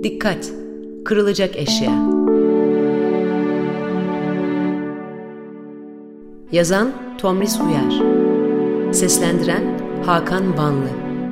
Dikkat! Kırılacak eşya. Yazan Tomris Uyar. Seslendiren Hakan Vanlı.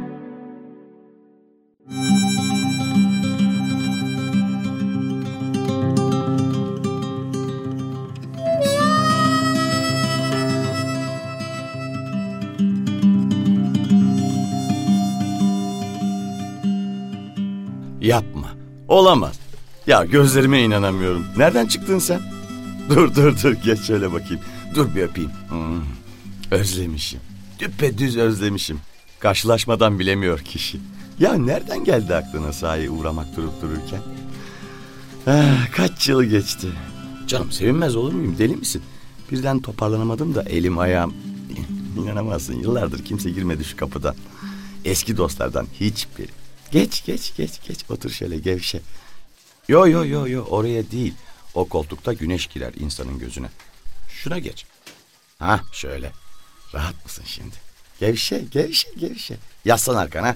Yapma. Olamaz. Ya gözlerime inanamıyorum. Nereden çıktın sen? Dur geç şöyle bakayım. Dur bir öpeyim. Özlemişim. Düpedüz özlemişim. Karşılaşmadan bilemiyor kişi. Ya nereden geldi aklına sahi uğramak durup dururken? Kaç yıl geçti. Canım sevinmez olur muyum, deli misin? Birden toparlanamadım da elim ayağım. İnanamazsın, yıllardır kimse girmedi şu kapıdan. Eski dostlardan hiçbiri. Geç otur şöyle gevşe. Yo oraya değil. O koltukta güneş girer insanın gözüne. Şuna geç. Şöyle. Rahat mısın şimdi? Gevşe. Yaslan arkana.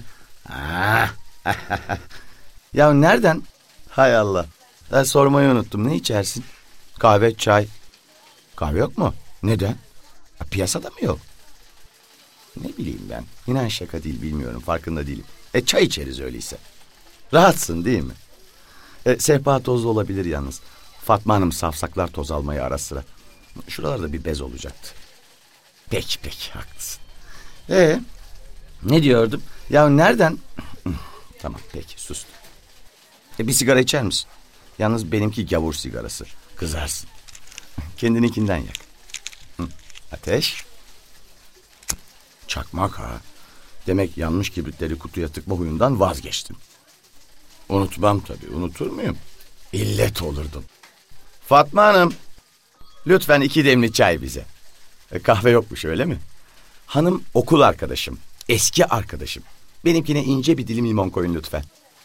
Ya nereden? Hay Allah. Ben sormayı unuttum. Ne içersin? Kahve, çay. Kahve yok mu? Neden? Piyasada mı yok? Ne bileyim ben. İnan şaka değil, bilmiyorum. Farkında değilim. Çay içeriz öyleyse. Rahatsın değil mi? Sehpa tozlu olabilir yalnız. Fatma Hanım safsaklar toz almayı ara sıra. Şuralarda bir bez olacaktı. Peki haklısın. Ne diyordum? Ya nereden? Tamam peki sustum. Bir sigara içer misin? Yalnız benimki gavur sigarası. Kızarsın. Kendininkinden yak. Ateş. Çakmak ha. Demek yanmış kibritleri kutuya tıkma huyundan vazgeçtim. Unutmam tabii, unutur muyum? İllet olurdum. Fatma Hanım, lütfen 2 demli çay bize. Kahve yokmuş öyle mi? Hanım okul arkadaşım, eski arkadaşım. Benimkine ince bir dilim limon koyun lütfen.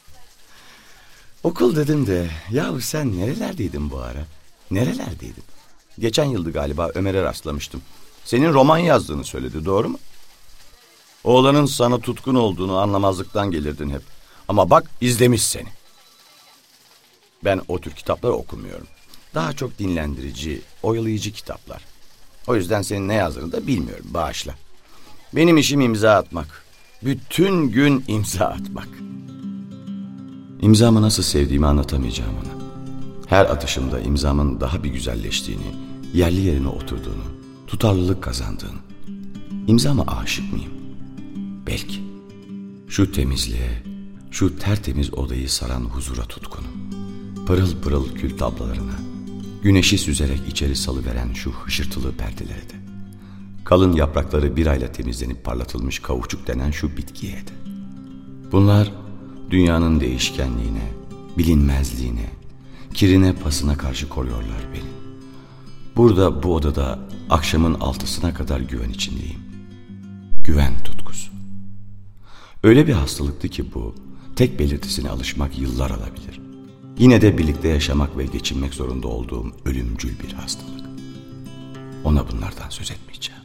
Okul dedim de, yahu sen nerelerdeydin bu ara? Nerelerdeydin? Geçen yıldı galiba, Ömer'e rastlamıştım. Senin roman yazdığını söyledi, doğru mu? Oğlanın sana tutkun olduğunu anlamazlıktan gelirdin hep. Ama bak izlemiş seni. Ben o tür kitapları okumuyorum. Daha çok dinlendirici, oyalayıcı kitaplar. O yüzden senin ne yazdığını da bilmiyorum, bağışla. Benim işim imza atmak. Bütün gün imza atmak. İmzamı nasıl sevdiğimi anlatamayacağım ona. Her atışımda imzamın daha bir güzelleştiğini, yerli yerine oturduğunu, tutarlılık kazandığını. İmzama aşık mıyım? Belki. Şu temizliğe, şu tertemiz odayı saran huzura tutkunum. Pırıl pırıl kül tablalarına, güneşi süzerek içeri salıveren şu hışırtılı perdelere de. Kalın yaprakları bir ayla temizlenip parlatılmış kauçuk denen şu bitkiye de. Bunlar dünyanın değişkenliğine, bilinmezliğine, kirine pasına karşı koruyorlar beni. Burada bu odada akşamın 6'sına kadar güven içindeyim. Güven tutkusu. Öyle bir hastalıktı ki bu, tek belirtisine alışmak yıllar alabilir. Yine de birlikte yaşamak ve geçinmek zorunda olduğum ölümcül bir hastalık. Ona bunlardan söz etmeyeceğim.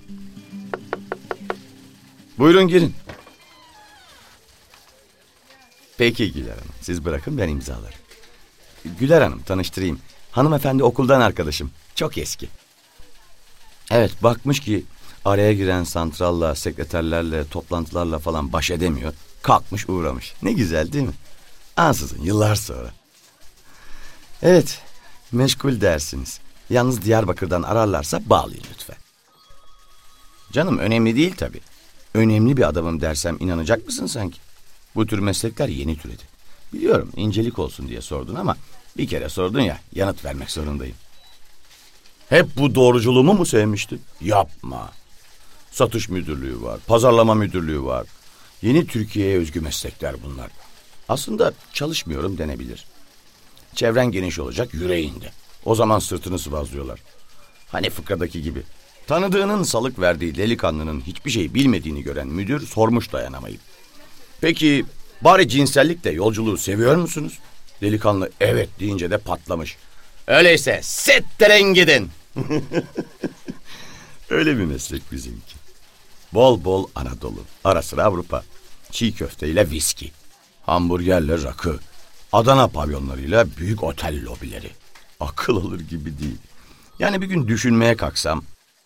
Buyurun girin. Peki Güler Hanım, siz bırakın ben imzalarım. Güler Hanım, tanıştırayım. Hanımefendi okuldan arkadaşım, çok eski. Evet, bakmış ki araya giren santralla, sekreterlerle, toplantılarla falan baş edemiyor. Kalkmış uğramış. Ne güzel değil mi? Ansızın yıllar sonra. Evet, meşgul dersiniz. Yalnız Diyarbakır'dan ararlarsa bağlayın lütfen. Canım önemli değil tabii. Önemli bir adamım dersem inanacak mısın sanki? Bu tür meslekler yeni türedi. Biliyorum incelik olsun diye sordun ama bir kere sordun ya, yanıt vermek zorundayım. Hep bu doğruculuğumu mu sevmiştin? Yapma. Satış müdürlüğü var, pazarlama müdürlüğü var. Yeni Türkiye'ye özgü meslekler bunlar. Aslında çalışmıyorum denebilir. Çevren geniş olacak yüreğinde. O zaman sırtını sıvazlıyorlar. Hani fıkradaki gibi. Tanıdığının salık verdiği delikanlının hiçbir şey bilmediğini gören müdür sormuş dayanamayıp. Peki bari cinsellikle yolculuğu seviyor musunuz? Delikanlı evet deyince de patlamış. Öyleyse settiren gidin. Öyle bir meslek bizimki. Bol bol Anadolu, ara sıra Avrupa. Çiğ köfteyle viski, hamburgerle rakı, Adana pavyonlarıyla büyük otel lobileri. Akıl alır gibi değil. Yani bir gün düşünmeye kalksam...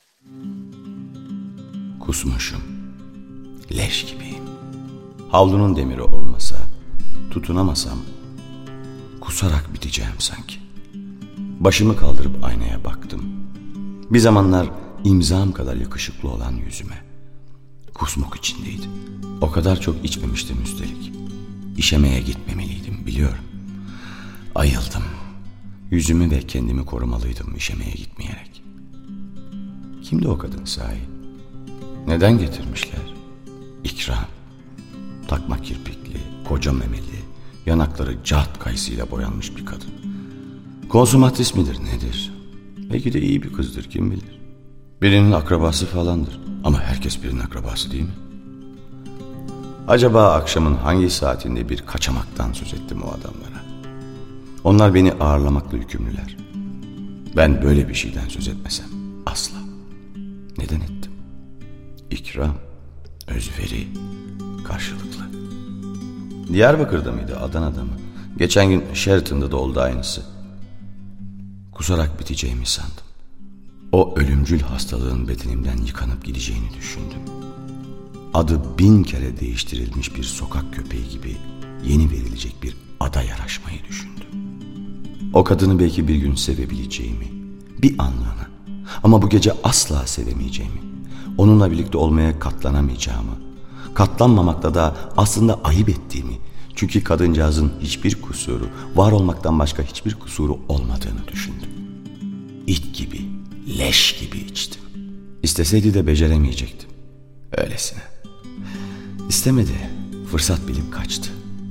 Kusmuşum. Leş gibiyim. Havlunun demiri olmasa, tutunamasam... kusarak biteceğim sanki. Başımı kaldırıp aynaya baktım. Bir zamanlar imzam kadar yakışıklı olan yüzüme. Kusmuk içindeydi. O kadar çok içmemiştim üstelik. İşemeye gitmemeliydim, biliyorum. Ayıldım. Yüzümü ve kendimi korumalıydım işemeye gitmeyerek. Kimdi o kadın sahi? Neden getirmişler? İkram. Takma kirpikli, koca memeli, yanakları cahat kayısıyla boyanmış bir kadın. Konsumatris midir nedir? Belki de iyi bir kızdır, kim bilir. Birinin akrabası falandır. Ama herkes birinin akrabası değil mi? Acaba akşamın hangi saatinde bir kaçamaktan söz ettim o adamlara? Onlar beni ağırlamakla yükümlüler. Ben böyle bir şeyden söz etmesem asla. Neden ettim? İkram, özveri, karşılıklı. Diyarbakır'da mıydı, Adana'da mı? Geçen gün Sheraton'da da oldu aynısı. Kusarak biteceğimi sandım. O ölümcül hastalığın bedenimden yıkanıp gideceğini düşündüm. Adı 1000 kere değiştirilmiş bir sokak köpeği gibi yeni verilecek bir ada yaraşmayı düşündüm. O kadını belki bir gün sevebileceğimi, bir anlığına, ama bu gece asla sevemeyeceğimi, onunla birlikte olmaya katlanamayacağımı, katlanmamakta da aslında ayıp ettiğimi, çünkü kadıncağızın hiçbir kusuru, var olmaktan başka hiçbir kusuru olmadığını düşündüm. İt gibi, leş gibi içtim. İsteseydi de beceremeyecektim. Öylesine. İstemedi, fırsat bilip kaçtı.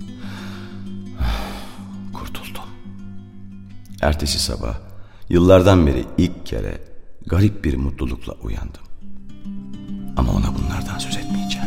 Kurtuldum. Ertesi sabah, yıllardan beri ilk kere garip bir mutlulukla uyandım. Ama ona bunlardan söz etmeyeceğim.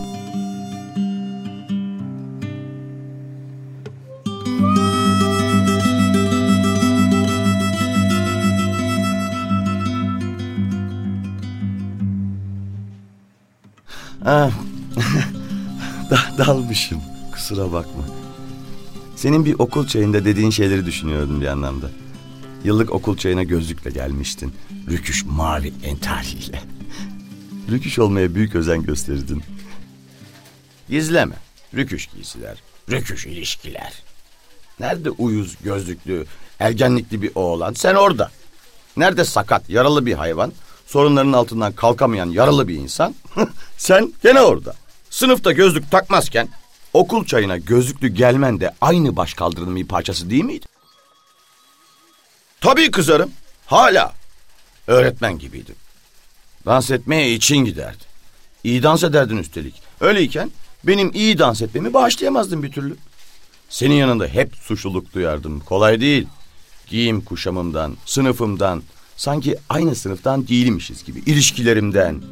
Dalmışım. Kusura bakma. Senin bir okul çayında dediğin şeyleri düşünüyordum bir anlamda. Yıllık okul çayına gözlükle gelmiştin. Rüküş mavi entariyle. Rüküş olmaya büyük özen gösterdin. Gizleme. Rüküş giysiler. Rüküş ilişkiler. Nerede uyuz gözlüklü, ergenlikli bir oğlan? Sen orada. Nerede sakat, yaralı bir hayvan? Sorunların altından kalkamayan yaralı bir insan? Sen gene orada. Sınıfta gözlük takmazken okul çayına gözlüklü gelmen de aynı başkaldırının bir parçası değil miydi? Tabii kızarım. Hala. Öğretmen gibiydim. Dans etmeye için giderdi. İyi dans ederdin üstelik. Öyleyken benim iyi dans etmemi bağışlayamazdın bir türlü. Senin yanında hep suçluluk duyardım. Kolay değil. Giyim kuşamımdan, sınıfımdan, sanki aynı sınıftan değilmişiz gibi, ilişkilerimden.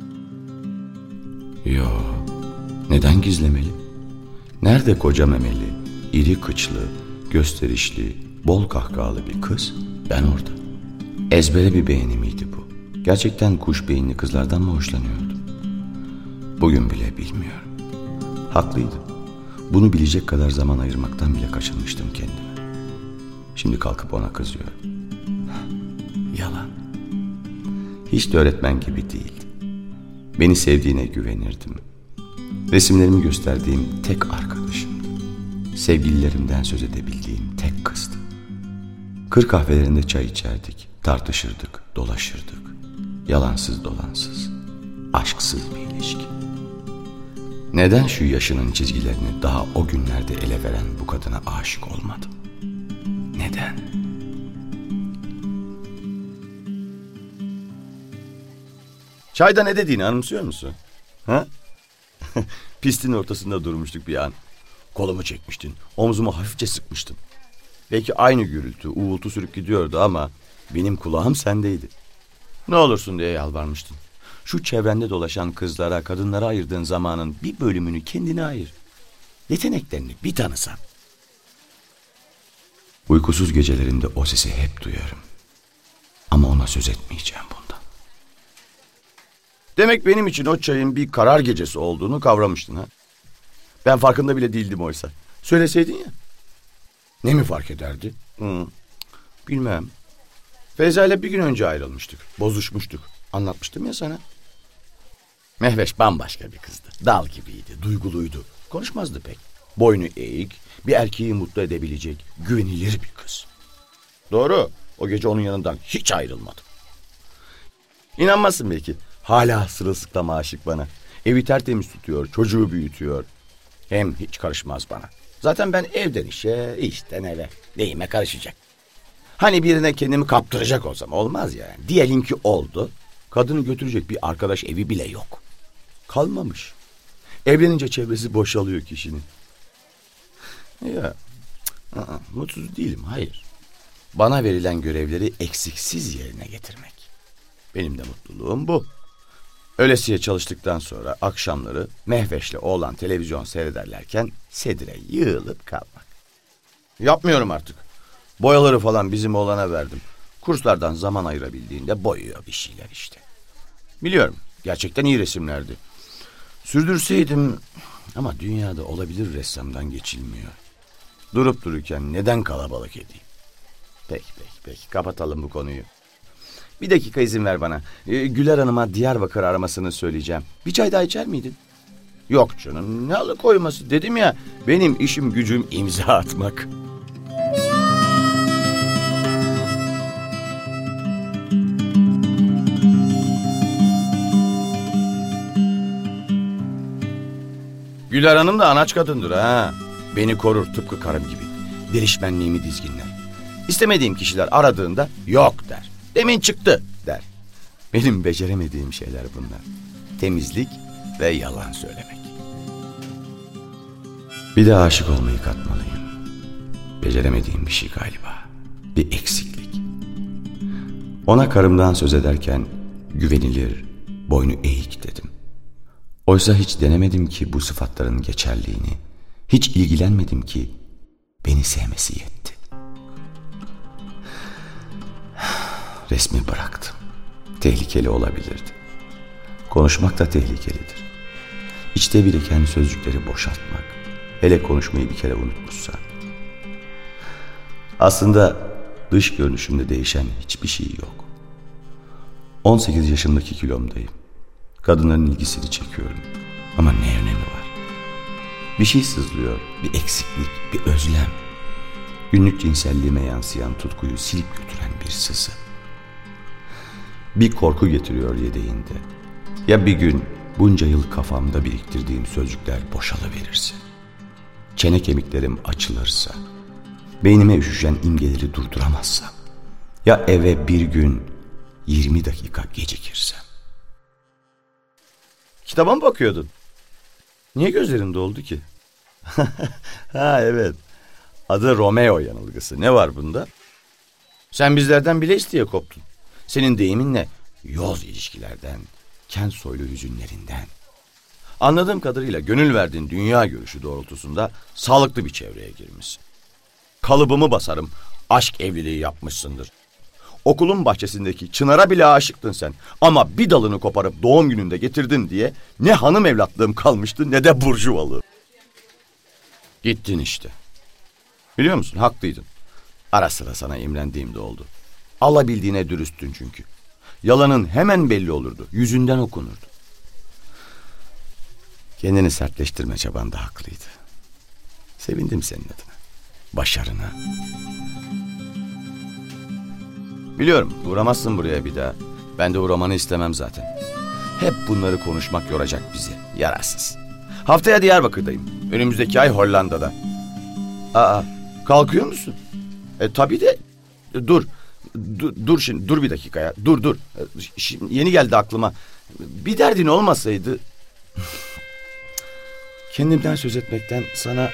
Yo, neden gizlemeli? Nerede koca memeli, iri kıçlı, gösterişli, bol kahkahalı bir kız? Ben orada. Ezbere bir beğeni miydi bu? Gerçekten kuş beyinli kızlardan mı hoşlanıyordum? Bugün bile bilmiyorum. Haklıydım. Bunu bilecek kadar zaman ayırmaktan bile kaçınmıştım kendime. Şimdi kalkıp ona kızıyorum. Yalan. Hiç de öğretmen gibi değildi. Beni sevdiğine güvenirdim. Resimlerimi gösterdiğim tek arkadaşımdı. Sevgililerimden söz edebildiğim tek kızdı. Kır kahvelerinde çay içerdik, tartışırdık, dolaşırdık. Yalansız dolansız, aşksız bir ilişki. Neden şu yaşının çizgilerini daha o günlerde ele veren bu kadına aşık olmadım? Neden? Çayda ne dediğini anımsıyor musun? Ha? Pistin ortasında durmuştuk bir an. Kolumu çekmiştin, omzumu hafifçe sıkmıştın. Belki aynı gürültü, uğultu sürüp gidiyordu ama benim kulağım sendeydi. Ne olursun diye yalvarmıştın. Şu çevrende dolaşan kızlara, kadınlara ayırdığın zamanın bir bölümünü kendine ayır. Yeteneklerini bir tanısan. Uykusuz gecelerimde o sesi hep duyarım. Ama ona söz etmeyeceğim bundan. Demek benim için o çayın bir karar gecesi olduğunu kavramıştın ha? Ben farkında bile değildim oysa. Söyleseydin ya. Ne mi fark ederdi? Bilmem. Feyza ile bir gün önce ayrılmıştık. Bozuşmuştuk. Anlatmıştım ya sana. Mehveş bambaşka bir kızdı. Dal gibiydi, duyguluydu. Konuşmazdı pek. Boynu eğik, bir erkeği mutlu edebilecek, güvenilir bir kız. Doğru, o gece onun yanından hiç ayrılmadım. İnanmazsın belki. Hala sırılsıklam aşık bana. Evi tertemiz tutuyor, çocuğu büyütüyor. Hem hiç karışmaz bana. Zaten ben evden işe, işten eve. Neyime karışacak? Hani birine kendimi kaptıracak olsam olmaz ya. Diyelim ki oldu. Kadını götürecek bir arkadaş evi bile yok. Kalmamış. Evlenince çevresi boşalıyor kişinin. Ya, mutsuz değilim, hayır. Bana verilen görevleri eksiksiz yerine getirmek. Benim de mutluluğum bu. Ölesiye çalıştıktan sonra akşamları Mehveş'le oğlan televizyon seyrederlerken sedire yığılıp kalmak. Yapmıyorum artık. Boyaları falan bizim oğlana verdim. Kurslardan zaman ayırabildiğinde boyuyor bir şeyler işte. Biliyorum, gerçekten iyi resimlerdi. Sürdürseydim ama dünyada olabilir ressamdan geçilmiyor. Durup dururken neden kalabalık edeyim? Peki, kapatalım bu konuyu. Bir dakika izin ver bana. Güler Hanım'a Diyarbakır aramasını söyleyeceğim. Bir çay daha içer miydin? Yok canım, ne alıkoyması, dedim ya. Benim işim gücüm imza atmak. Güler Hanım da anaç kadındır ha. Beni korur tıpkı karım gibi. Delişmenliğimi dizginler. İstemediğim kişiler aradığında yok der. Demin çıktı der. Benim beceremediğim şeyler bunlar. Temizlik ve yalan söylemek. Bir de aşık olmayı katmalıyım. Beceremediğim bir şey galiba. Bir eksiklik. Ona karımdan söz ederken güvenilir, boynu eğik dedim. Oysa hiç denemedim ki bu sıfatların geçerliğini. Hiç ilgilenmedim ki beni sevmesi yetti. Resmi bıraktım. Tehlikeli olabilirdi. Konuşmak da tehlikelidir. İçte biriken sözcükleri boşaltmak. Hele konuşmayı bir kere unutmuşsa. Aslında dış görünüşümde değişen hiçbir şey yok. 18 yaşındaki kilomdayım. Kadınların ilgisini çekiyorum. Ama ne önemi var? Bir şey sızlıyor, bir eksiklik, bir özlem. Günlük cinselliğime yansıyan tutkuyu silip götüren bir sızı. Bir korku getiriyor yedeğinde. Ya bir gün bunca yıl kafamda biriktirdiğim sözcükler boşalıverirse? Çene kemiklerim açılırsa? Beynime üşüşen imgeleri durduramazsam? Ya eve bir gün 20 dakika gecikirsem? Kitaba mı bakıyordun? Niye gözlerin doldu ki? Ha evet. Adı Romeo yanılgısı. Ne var bunda? Sen bizlerden bile isteye koptun. Senin deyiminle yoz ilişkilerden, kent soylu hüzünlerinden. Anladığım kadarıyla gönül verdiğin dünya görüşü doğrultusunda sağlıklı bir çevreye girmişsin. Kalıbımı basarım, aşk evliliği yapmışsındır. Okulun bahçesindeki çınara bile aşıktın sen. Ama bir dalını koparıp doğum gününde getirdin diye ne hanım evlatlığım kalmıştı ne de burjuvalığı. Gittin işte. Biliyor musun, haklıydın. Ara sıra sana imrendiğim de oldu. Alabildiğine dürüsttün çünkü. Yalanın hemen belli olurdu. Yüzünden okunurdu. Kendini sertleştirme çaban da haklıydı. Sevindim senin adına. Başarına. Biliyorum uğramazsın buraya bir daha. Ben de uğramanı istemem zaten. Hep bunları konuşmak yoracak bizi. Yararsız. Haftaya Diyarbakır'dayım. Önümüzdeki ay Hollanda'da. Kalkıyor musun? Tabii de. Dur şimdi, dur bir dakika ya. Dur. Şimdi yeni geldi aklıma. Bir derdin olmasaydı. Kendimden söz etmekten sana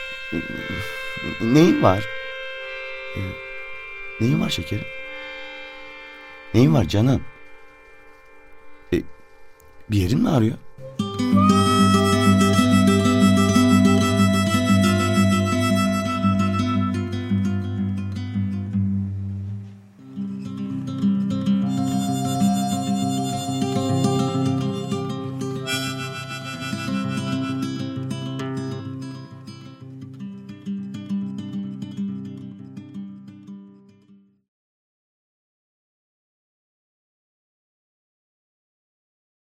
neyin var? Neyin var şekerim? Neyin var canım? Bir yerin mi ağrıyor?